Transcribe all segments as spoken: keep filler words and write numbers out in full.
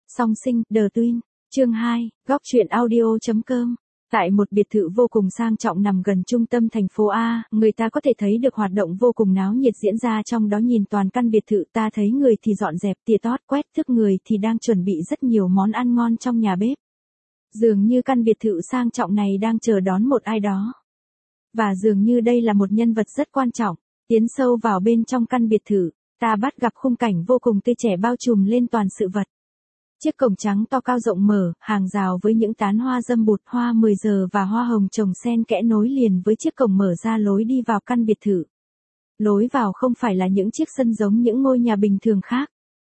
Song sinh, The Twin, chương hai, góc truyện audio.com. Tại một biệt thự vô cùng sang trọng nằm gần trung tâm thành phố A, người ta có thể thấy được hoạt động vô cùng náo nhiệt diễn ra trong đó. Nhìn toàn căn biệt thự, ta thấy người thì dọn dẹp tỉa tót quét thức, người thì đang chuẩn bị rất nhiều món ăn ngon trong nhà bếp. Dường như căn biệt thự sang trọng này đang chờ đón một ai đó. Và dường như đây là một nhân vật rất quan trọng. Tiến sâu vào bên trong căn biệt thự, ta bắt gặp khung cảnh vô cùng tươi trẻ bao trùm lên toàn sự vật. Chiếc cổng trắng to cao rộng mở, hàng rào với những tán hoa dâm bụt, hoa mười giờ và hoa hồng trồng xen kẽ nối liền với chiếc cổng mở ra lối đi vào căn biệt thự. Lối vào không phải là những chiếc sân giống những ngôi nhà bình thường khác.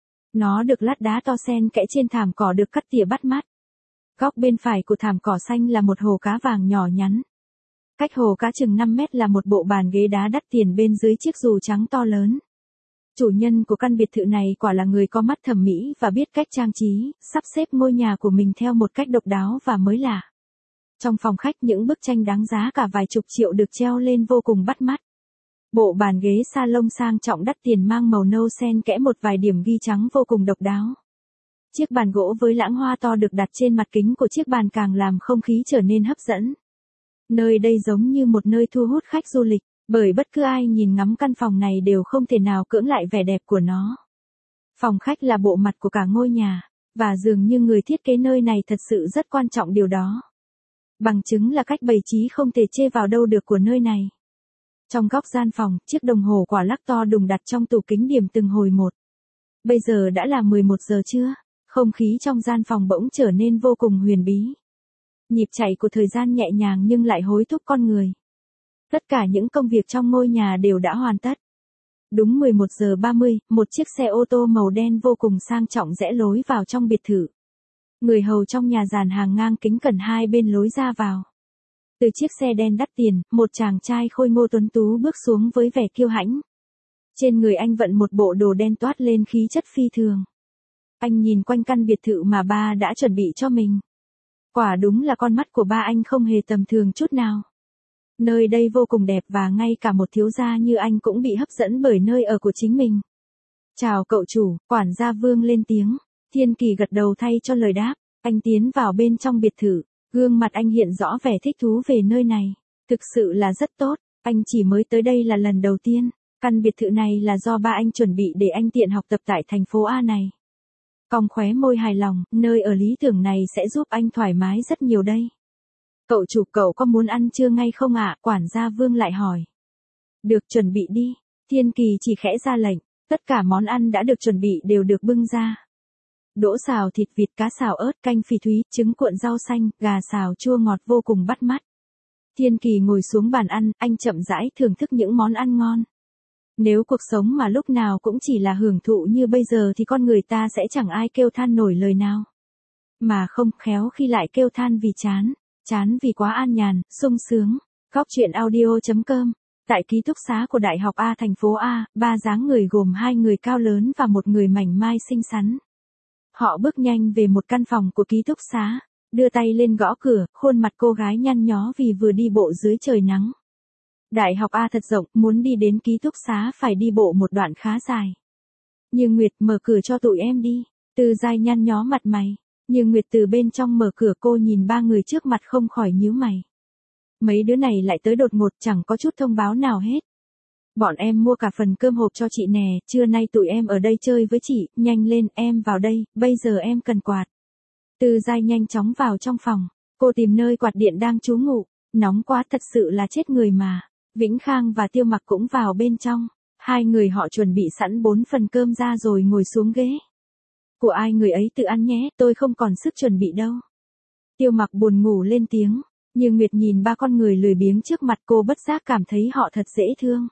Nó được lát đá to xen kẽ trên thảm cỏ được cắt tỉa bắt mắt. Góc bên phải của thảm cỏ xanh là một hồ cá vàng nhỏ nhắn. Cách hồ cá chừng năm mét là một bộ bàn ghế đá đắt tiền bên dưới chiếc dù trắng to lớn. Chủ nhân của căn biệt thự này quả là người có mắt thẩm mỹ và biết cách trang trí, sắp xếp ngôi nhà của mình theo một cách độc đáo và mới lạ. Trong phòng khách, những bức tranh đáng giá cả vài chục triệu được treo lên vô cùng bắt mắt. Bộ bàn ghế salon sang trọng đắt tiền mang màu nâu xen kẽ một vài điểm ghi trắng vô cùng độc đáo. Chiếc bàn gỗ với lãng hoa to được đặt trên mặt kính của chiếc bàn càng làm không khí trở nên hấp dẫn. Nơi đây giống như một nơi thu hút khách du lịch. Bởi bất cứ ai nhìn ngắm căn phòng này đều không thể nào cưỡng lại vẻ đẹp của nó. Phòng khách là bộ mặt của cả ngôi nhà, và dường như người thiết kế nơi này thật sự rất quan trọng điều đó. Bằng chứng là cách bày trí không thể chê vào đâu được của nơi này. Trong góc gian phòng, chiếc đồng hồ quả lắc to đùng đặt trong tủ kính điểm từng hồi một. Bây giờ đã là mười một giờ trưa, không khí trong gian phòng bỗng trở nên vô cùng huyền bí. Nhịp chạy của thời gian nhẹ nhàng nhưng lại hối thúc con người. Tất cả những công việc trong ngôi nhà đều đã hoàn tất. Đúng mười một giờ ba mươi, một chiếc xe ô tô màu đen vô cùng sang trọng rẽ lối vào trong biệt thự. Người hầu trong nhà dàn hàng ngang kính cẩn hai bên lối ra vào. Từ chiếc xe đen đắt tiền, một chàng trai khôi ngô tuấn tú bước xuống với vẻ kiêu hãnh. Trên người anh vận một bộ đồ đen toát lên khí chất phi thường. Anh nhìn quanh căn biệt thự mà ba đã chuẩn bị cho mình. Quả đúng là con mắt của ba anh không hề tầm thường chút nào. Nơi đây vô cùng đẹp và ngay cả một thiếu gia như anh cũng bị hấp dẫn bởi nơi ở của chính mình. Chào cậu chủ, quản gia Vương lên tiếng. Thiên Kỳ gật đầu thay cho lời đáp. Anh tiến vào bên trong biệt thự. Gương mặt anh hiện rõ vẻ thích thú về nơi này. Thực sự là rất tốt. Anh chỉ mới tới đây là lần đầu tiên. Căn biệt thự này là do ba anh chuẩn bị để anh tiện học tập tại thành phố A này. Cong khóe môi hài lòng, nơi ở lý tưởng này sẽ giúp anh thoải mái rất nhiều đây. Cậu chủ, cậu có muốn ăn trưa ngay không ạ? Quản gia Vương lại hỏi. Được, chuẩn bị đi. Thiên Kỳ chỉ khẽ ra lệnh. Tất cả món ăn đã được chuẩn bị đều được bưng ra. Đỗ xào thịt vịt, cá xào ớt, canh phỉ thúy, trứng cuộn rau xanh, gà xào chua ngọt vô cùng bắt mắt. Thiên Kỳ ngồi xuống bàn ăn, anh chậm rãi thưởng thức những món ăn ngon. Nếu cuộc sống mà lúc nào cũng chỉ là hưởng thụ như bây giờ thì con người ta sẽ chẳng ai kêu than nổi lời nào. Mà không, khéo khi lại kêu than vì chán. Chán vì quá an nhàn, sung sướng. Góc truyện audio.com. Tại ký túc xá của Đại học A thành phố A, ba dáng người gồm hai người cao lớn và một người mảnh mai xinh xắn. Họ bước nhanh về một căn phòng của ký túc xá, đưa tay lên gõ cửa, khuôn mặt cô gái nhăn nhó vì vừa đi bộ dưới trời nắng. Đại học A thật rộng, muốn đi đến ký túc xá phải đi bộ một đoạn khá dài. Như Nguyệt, mở cửa cho tụi em đi. Từ Giai nhăn nhó mặt mày. Như Nguyệt từ bên trong mở cửa, cô nhìn ba người trước mặt không khỏi nhíu mày. Mấy đứa này lại tới đột ngột, chẳng có chút thông báo nào hết. Bọn em mua cả phần cơm hộp cho chị nè, trưa nay tụi em ở đây chơi với chị, nhanh lên, em vào đây, bây giờ em cần quạt. Từ Giai nhanh chóng vào trong phòng, cô tìm nơi quạt điện đang trú ngụ, nóng quá thật sự là chết người mà. Vĩnh Khang và Tiêu Mặc cũng vào bên trong, hai người họ chuẩn bị sẵn bốn phần cơm ra rồi ngồi xuống ghế. Của ai người ấy tự ăn nhé, tôi không còn sức chuẩn bị đâu. Tiêu Mặc buồn ngủ lên tiếng, Như Nguyệt nhìn ba con người lười biếng trước mặt cô bất giác cảm thấy họ thật dễ thương.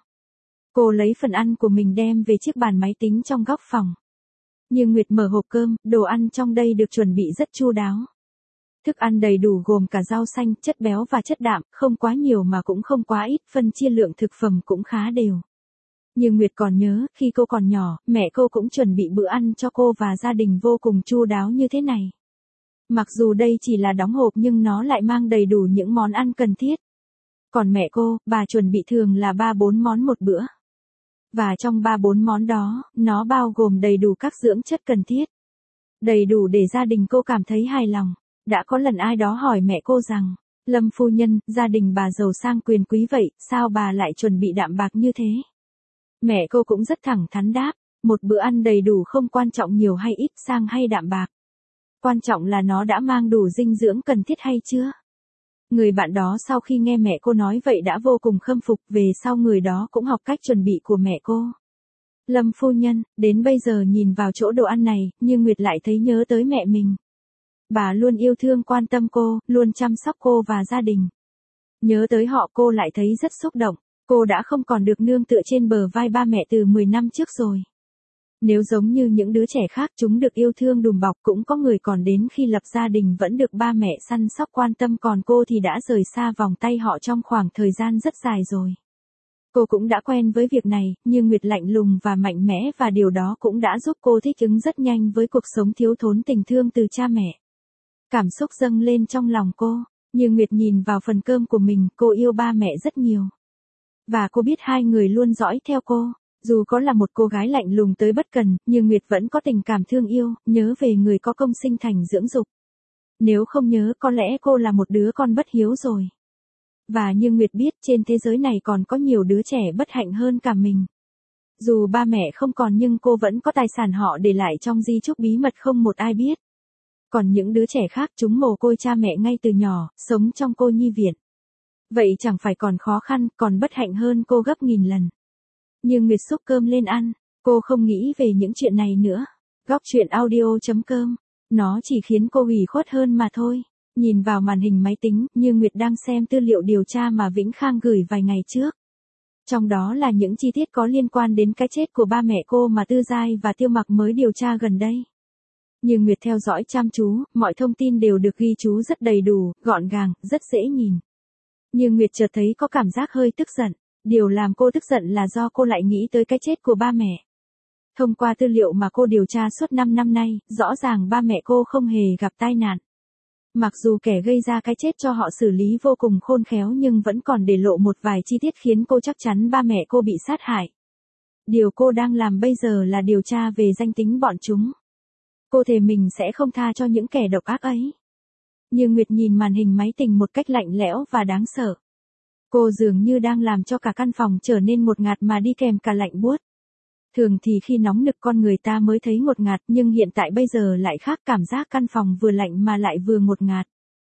Cô lấy phần ăn của mình đem về chiếc bàn máy tính trong góc phòng. Như Nguyệt mở hộp cơm, đồ ăn trong đây được chuẩn bị rất chu đáo. Thức ăn đầy đủ gồm cả rau xanh, chất béo và chất đạm, không quá nhiều mà cũng không quá ít, phân chia lượng thực phẩm cũng khá đều. Như Nguyệt còn nhớ, khi cô còn nhỏ, mẹ cô cũng chuẩn bị bữa ăn cho cô và gia đình vô cùng chu đáo như thế này. Mặc dù đây chỉ là đóng hộp nhưng nó lại mang đầy đủ những món ăn cần thiết. Còn mẹ cô, bà chuẩn bị thường là ba bốn món một bữa. Và trong ba bốn món đó, nó bao gồm đầy đủ các dưỡng chất cần thiết. Đầy đủ để gia đình cô cảm thấy hài lòng. Đã có lần ai đó hỏi mẹ cô rằng, Lâm phu nhân, gia đình bà giàu sang quyền quý vậy, sao bà lại chuẩn bị đạm bạc như thế? Mẹ cô cũng rất thẳng thắn đáp, một bữa ăn đầy đủ không quan trọng nhiều hay ít, sang hay đạm bạc. Quan trọng là nó đã mang đủ dinh dưỡng cần thiết hay chưa? Người bạn đó sau khi nghe mẹ cô nói vậy đã vô cùng khâm phục, về sau người đó cũng học cách chuẩn bị của mẹ cô. Lâm phu nhân, đến bây giờ nhìn vào chỗ đồ ăn này, như Nguyệt lại thấy nhớ tới mẹ mình. Bà luôn yêu thương quan tâm cô, luôn chăm sóc cô và gia đình. Nhớ tới họ cô lại thấy rất xúc động, cô đã không còn được nương tựa trên bờ vai ba mẹ từ mười năm trước rồi. Nếu giống như những đứa trẻ khác chúng được yêu thương đùm bọc, cũng có người còn đến khi lập gia đình vẫn được ba mẹ săn sóc quan tâm, còn cô thì đã rời xa vòng tay họ trong khoảng thời gian rất dài rồi. Cô cũng đã quen với việc này, nhưng Nguyệt lạnh lùng và mạnh mẽ và điều đó cũng đã giúp cô thích ứng rất nhanh với cuộc sống thiếu thốn tình thương từ cha mẹ. Cảm xúc dâng lên trong lòng cô, như Nguyệt nhìn vào phần cơm của mình, cô yêu ba mẹ rất nhiều. Và cô biết hai người luôn dõi theo cô. Dù có là một cô gái lạnh lùng tới bất cần, nhưng Nguyệt vẫn có tình cảm thương yêu, nhớ về người có công sinh thành dưỡng dục. Nếu không nhớ có lẽ cô là một đứa con bất hiếu rồi. Và như Nguyệt biết trên thế giới này còn có nhiều đứa trẻ bất hạnh hơn cả mình. Dù ba mẹ không còn nhưng cô vẫn có tài sản họ để lại trong di chúc bí mật không một ai biết. Còn những đứa trẻ khác chúng mồ côi cha mẹ ngay từ nhỏ, sống trong cô nhi viện. Vậy chẳng phải còn khó khăn, còn bất hạnh hơn cô gấp nghìn lần. Nhưng Nguyệt xúc cơm lên ăn, cô không nghĩ về những chuyện này nữa. Góc truyện audio chấm com, nó chỉ khiến cô ủy khuất hơn mà thôi. Nhìn vào màn hình máy tính, Như Nguyệt đang xem tư liệu điều tra mà Vĩnh Khang gửi vài ngày trước. Trong đó là những chi tiết có liên quan đến cái chết của ba mẹ cô mà Tư Giai và Tiêu Mặc mới điều tra gần đây. Như Nguyệt theo dõi chăm chú, mọi thông tin đều được ghi chú rất đầy đủ, gọn gàng, rất dễ nhìn. Như Nguyệt chợt thấy có cảm giác hơi tức giận. Điều làm cô tức giận là do cô lại nghĩ tới cái chết của ba mẹ. Thông qua tư liệu mà cô điều tra suốt năm năm nay, rõ ràng ba mẹ cô không hề gặp tai nạn. Mặc dù kẻ gây ra cái chết cho họ xử lý vô cùng khôn khéo nhưng vẫn còn để lộ một vài chi tiết khiến cô chắc chắn ba mẹ cô bị sát hại. Điều cô đang làm bây giờ là điều tra về danh tính bọn chúng. Cô thề mình sẽ không tha cho những kẻ độc ác ấy. Như Nguyệt nhìn màn hình máy tính một cách lạnh lẽo và đáng sợ. Cô dường như đang làm cho cả căn phòng trở nên ngột ngạt mà đi kèm cả lạnh buốt. Thường thì khi nóng nực con người ta mới thấy ngột ngạt, nhưng hiện tại bây giờ lại khác, cảm giác căn phòng vừa lạnh mà lại vừa ngột ngạt.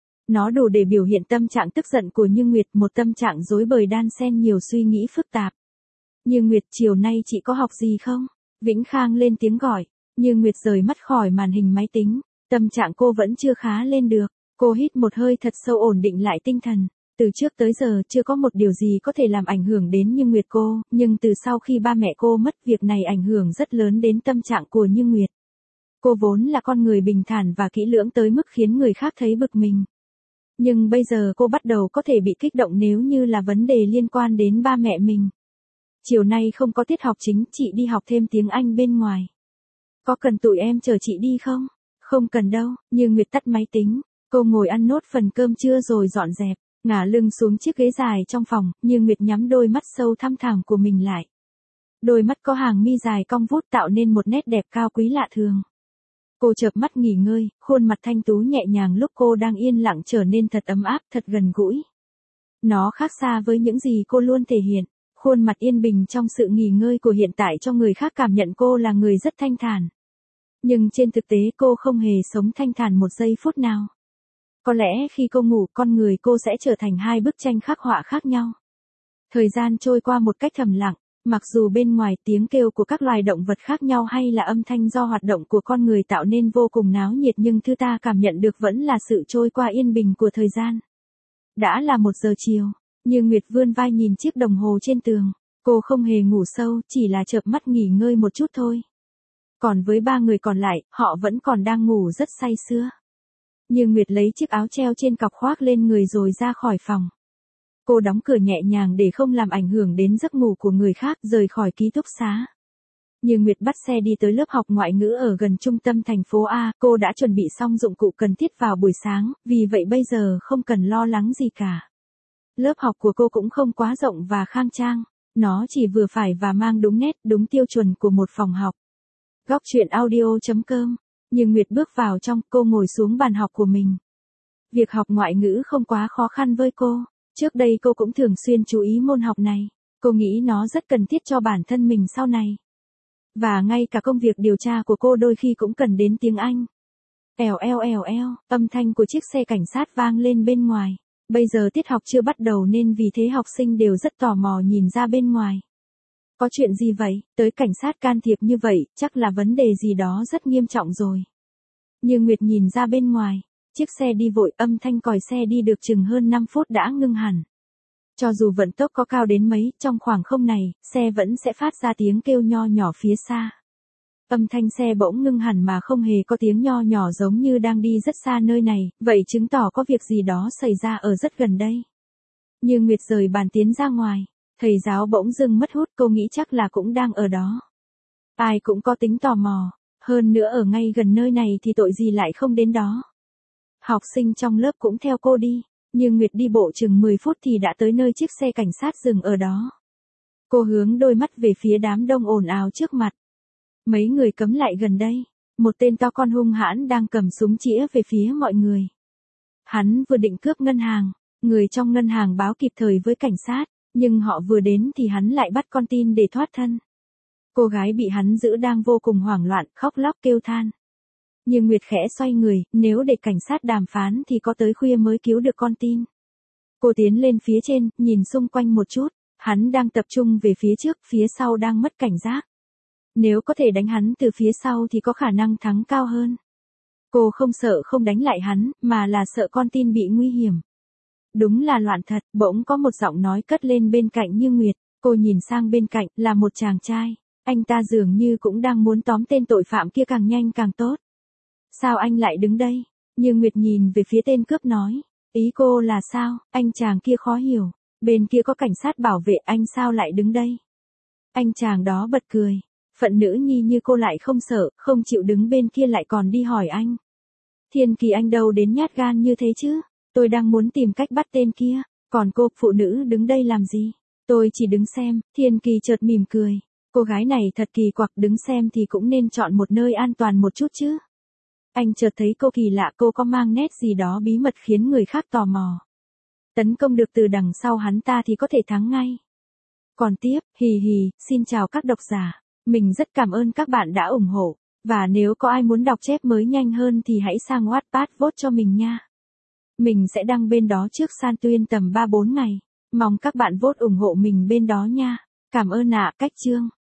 Nó đủ để biểu hiện tâm trạng tức giận của Như Nguyệt, một tâm trạng rối bời đan xen nhiều suy nghĩ phức tạp. Như Nguyệt, chiều nay chị có học gì không? Vĩnh Khang lên tiếng gọi. Như Nguyệt rời mắt khỏi màn hình máy tính. Tâm trạng cô vẫn chưa khá lên được. Cô hít một hơi thật sâu ổn định lại tinh thần. Từ trước tới giờ chưa có một điều gì có thể làm ảnh hưởng đến Như Nguyệt cô, nhưng từ sau khi ba mẹ cô mất, việc này ảnh hưởng rất lớn đến tâm trạng của Như Nguyệt. Cô vốn là con người bình thản và kỹ lưỡng tới mức khiến người khác thấy bực mình. Nhưng bây giờ cô bắt đầu có thể bị kích động nếu như là vấn đề liên quan đến ba mẹ mình. Chiều nay không có tiết học chính, chị đi học thêm tiếng Anh bên ngoài. Có cần tụi em chờ chị đi không? Không cần đâu. Như Nguyệt tắt máy tính, cô ngồi ăn nốt phần cơm trưa rồi dọn dẹp. Ngả lưng xuống chiếc ghế dài trong phòng, Như Nguyệt nhắm đôi mắt sâu thăm thẳm của mình lại. Đôi mắt có hàng mi dài cong vút tạo nên một nét đẹp cao quý lạ thường. Cô chợp mắt nghỉ ngơi, khuôn mặt thanh tú nhẹ nhàng lúc cô đang yên lặng trở nên thật ấm áp, thật gần gũi. Nó khác xa với những gì cô luôn thể hiện. Khuôn mặt yên bình trong sự nghỉ ngơi của hiện tại cho người khác cảm nhận cô là người rất thanh thản. Nhưng trên thực tế cô không hề sống thanh thản một giây phút nào. Có lẽ khi cô ngủ, con người cô sẽ trở thành hai bức tranh khắc họa khác nhau. Thời gian trôi qua một cách thầm lặng, mặc dù bên ngoài tiếng kêu của các loài động vật khác nhau hay là âm thanh do hoạt động của con người tạo nên vô cùng náo nhiệt, nhưng thứ ta cảm nhận được vẫn là sự trôi qua yên bình của thời gian. Đã là một giờ chiều, Như Nguyệt vươn vai nhìn chiếc đồng hồ trên tường. Cô không hề ngủ sâu, chỉ là chợp mắt nghỉ ngơi một chút thôi. Còn với ba người còn lại, họ vẫn còn đang ngủ rất say sưa. Như Nguyệt lấy chiếc áo treo trên cọc khoác lên người rồi ra khỏi phòng. Cô đóng cửa nhẹ nhàng để không làm ảnh hưởng đến giấc ngủ của người khác, rời khỏi ký túc xá. Như Nguyệt bắt xe đi tới lớp học ngoại ngữ ở gần trung tâm thành phố A, cô đã chuẩn bị xong dụng cụ cần thiết vào buổi sáng, vì vậy bây giờ không cần lo lắng gì cả. Lớp học của cô cũng không quá rộng và khang trang, nó chỉ vừa phải và mang đúng nét, đúng tiêu chuẩn của một phòng học. Góc truyện audio chấm com Như Nguyệt bước vào trong, cô ngồi xuống bàn học của mình. Việc học ngoại ngữ không quá khó khăn với cô. Trước đây cô cũng thường xuyên chú ý môn học này. Cô nghĩ nó rất cần thiết cho bản thân mình sau này. Và ngay cả công việc điều tra của cô đôi khi cũng cần đến tiếng Anh. Èo eo èo eo, âm thanh của chiếc xe cảnh sát vang lên bên ngoài. Bây giờ tiết học chưa bắt đầu nên vì thế học sinh đều rất tò mò nhìn ra bên ngoài. Có chuyện gì vậy, tới cảnh sát can thiệp như vậy, chắc là vấn đề gì đó rất nghiêm trọng rồi. Như Nguyệt nhìn ra bên ngoài, chiếc xe đi vội, âm thanh còi xe đi được chừng hơn năm phút đã ngưng hẳn. Cho dù vận tốc có cao đến mấy, trong khoảng không này, xe vẫn sẽ phát ra tiếng kêu nho nhỏ phía xa. Âm thanh xe bỗng ngưng hẳn mà không hề có tiếng nho nhỏ giống như đang đi rất xa nơi này, vậy chứng tỏ có việc gì đó xảy ra ở rất gần đây. Như Nguyệt rời bàn tiến ra ngoài, thầy giáo bỗng dưng mất hút, cô nghĩ chắc là cũng đang ở đó. Ai cũng có tính tò mò, hơn nữa ở ngay gần nơi này thì tội gì lại không đến đó. Học sinh trong lớp cũng theo cô đi, Như Nguyệt đi bộ chừng mười phút thì đã tới nơi chiếc xe cảnh sát dừng ở đó. Cô hướng đôi mắt về phía đám đông ồn ào trước mặt. Mấy người cấm lại gần đây, một tên to con hung hãn đang cầm súng chĩa về phía mọi người. Hắn vừa định cướp ngân hàng, người trong ngân hàng báo kịp thời với cảnh sát, nhưng họ vừa đến thì hắn lại bắt con tin để thoát thân. Cô gái bị hắn giữ đang vô cùng hoảng loạn, khóc lóc kêu than. Như Nguyệt khẽ xoay người, nếu để cảnh sát đàm phán thì có tới khuya mới cứu được con tin. Cô tiến lên phía trên, nhìn xung quanh một chút, hắn đang tập trung về phía trước, phía sau đang mất cảnh giác. Nếu có thể đánh hắn từ phía sau thì có khả năng thắng cao hơn. Cô không sợ không đánh lại hắn, mà là sợ con tin bị nguy hiểm. Đúng là loạn thật, bỗng có một giọng nói cất lên bên cạnh Như Nguyệt. Cô nhìn sang bên cạnh, là một chàng trai. Anh ta dường như cũng đang muốn tóm tên tội phạm kia càng nhanh càng tốt. Sao anh lại đứng đây? Như Nguyệt nhìn về phía tên cướp nói. Ý cô là sao? Anh chàng kia khó hiểu. Bên kia có cảnh sát bảo vệ, anh sao lại đứng đây? Anh chàng đó bật cười. Phận nữ nhi như cô lại không sợ, không chịu đứng bên kia lại còn đi hỏi anh. Thiên Kỳ anh đâu đến nhát gan như thế chứ? Tôi đang muốn tìm cách bắt tên kia. Còn cô, phụ nữ đứng đây làm gì? Tôi chỉ đứng xem. Thiên Kỳ chợt mỉm cười. Cô gái này thật kỳ quặc, đứng xem thì cũng nên chọn một nơi an toàn một chút chứ. Anh chợt thấy cô kỳ lạ, cô có mang nét gì đó bí mật khiến người khác tò mò. Tấn công được từ đằng sau hắn ta thì có thể thắng ngay. Còn tiếp, hì hì, xin chào các độc giả. Mình rất cảm ơn các bạn đã ủng hộ. Và nếu có ai muốn đọc chép mới nhanh hơn thì hãy sang Wattpad vote cho mình nha. Mình sẽ đăng bên đó trước San Tuyên tầm ba bốn ngày. Mong các bạn vote ủng hộ mình bên đó nha. Cảm ơn ạ, cách chương.